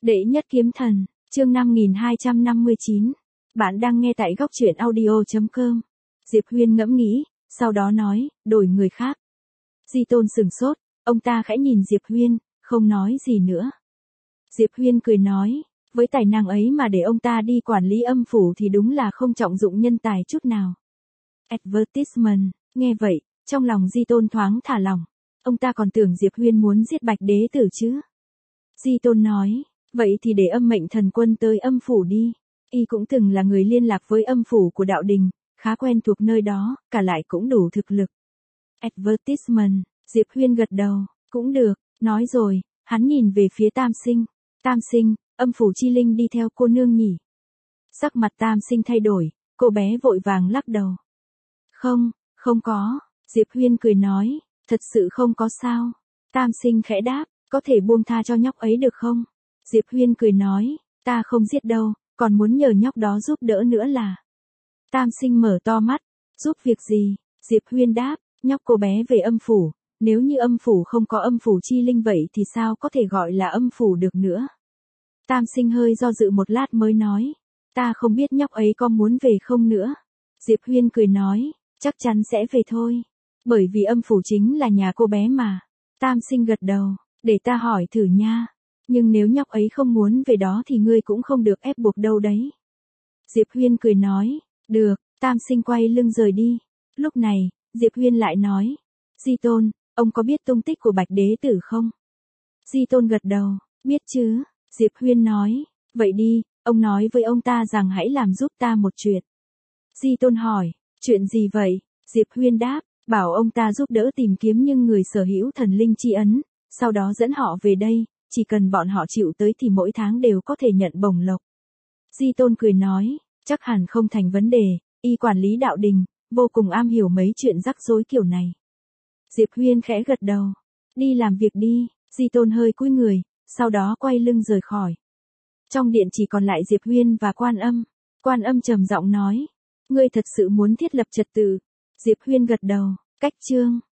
Đệ nhất kiếm thần, chương 5259. Bạn đang nghe tại góc truyện audio.com. Diệp Huyên ngẫm nghĩ, sau đó nói, đổi người khác. Di Tôn sửng sốt, ông ta khẽ nhìn Diệp Huyên, không nói gì nữa. Diệp Huyên cười nói, với tài năng ấy mà để ông ta đi quản lý âm phủ thì đúng là không trọng dụng nhân tài chút nào. Advertisement, nghe vậy, trong lòng Di Tôn thoáng thả lỏng. Ông ta còn tưởng Diệp Huyên muốn giết Bạch Đế Tử chứ. Di Tôn nói, vậy thì để Âm Mệnh Thần Quân tới âm phủ đi. Y cũng từng là người liên lạc với âm phủ của đạo đình, khá quen thuộc nơi đó, cả lại cũng đủ thực lực. Advertisement, Diệp Huyên gật đầu, cũng được, nói rồi, hắn nhìn về phía Tam Sinh. Tam Sinh, âm phủ chi linh đi theo cô nương nhỉ? Sắc mặt Tam Sinh thay đổi, cô bé vội vàng lắc đầu. Không có, Diệp Huyên cười nói, thật sự không có sao. Tam Sinh khẽ đáp, có thể buông tha cho nhóc ấy được không? Diệp Huyên cười nói, ta không giết đâu, còn muốn nhờ nhóc đó giúp đỡ nữa là. Tam Sinh mở to mắt, giúp việc gì? Diệp Huyên đáp, nhóc cô bé về âm phủ, nếu như âm phủ không có âm phủ chi linh vậy thì sao có thể gọi là âm phủ được nữa? Tam Sinh hơi do dự một lát mới nói, ta không biết nhóc ấy có muốn về không nữa. Diệp Huyên cười nói, chắc chắn sẽ về thôi, bởi vì âm phủ chính là nhà cô bé mà. Tam Sinh gật đầu, để ta hỏi thử nha, nhưng nếu nhóc ấy không muốn về đó thì ngươi cũng không được ép buộc đâu đấy. Diệp Huyên cười nói, được. Tam Sinh quay lưng rời đi. Lúc này, Diệp Huyên lại nói, Di Tôn, ông có biết tung tích của Bạch Đế Tử không? Di Tôn gật đầu, biết chứ. Diệp Huyên nói, vậy đi, ông nói với ông ta rằng hãy làm giúp ta một chuyện. Di Tôn hỏi, chuyện gì vậy? Diệp Huyên đáp, bảo ông ta giúp đỡ tìm kiếm những người sở hữu thần linh chi ấn, sau đó dẫn họ về đây, chỉ cần bọn họ chịu tới thì mỗi tháng đều có thể nhận bổng lộc. Di Tôn cười nói, chắc hẳn không thành vấn đề, y quản lý đạo đình, vô cùng am hiểu mấy chuyện rắc rối kiểu này. Diệp Huyên khẽ gật đầu, đi làm việc đi. Di Tôn hơi cúi người, sau đó quay lưng rời khỏi. Trong điện chỉ còn lại Diệp Huyên và Quan Âm. Quan Âm trầm giọng nói, ngươi thật sự muốn thiết lập trật tự? Diệp Huyên gật đầu, cách chương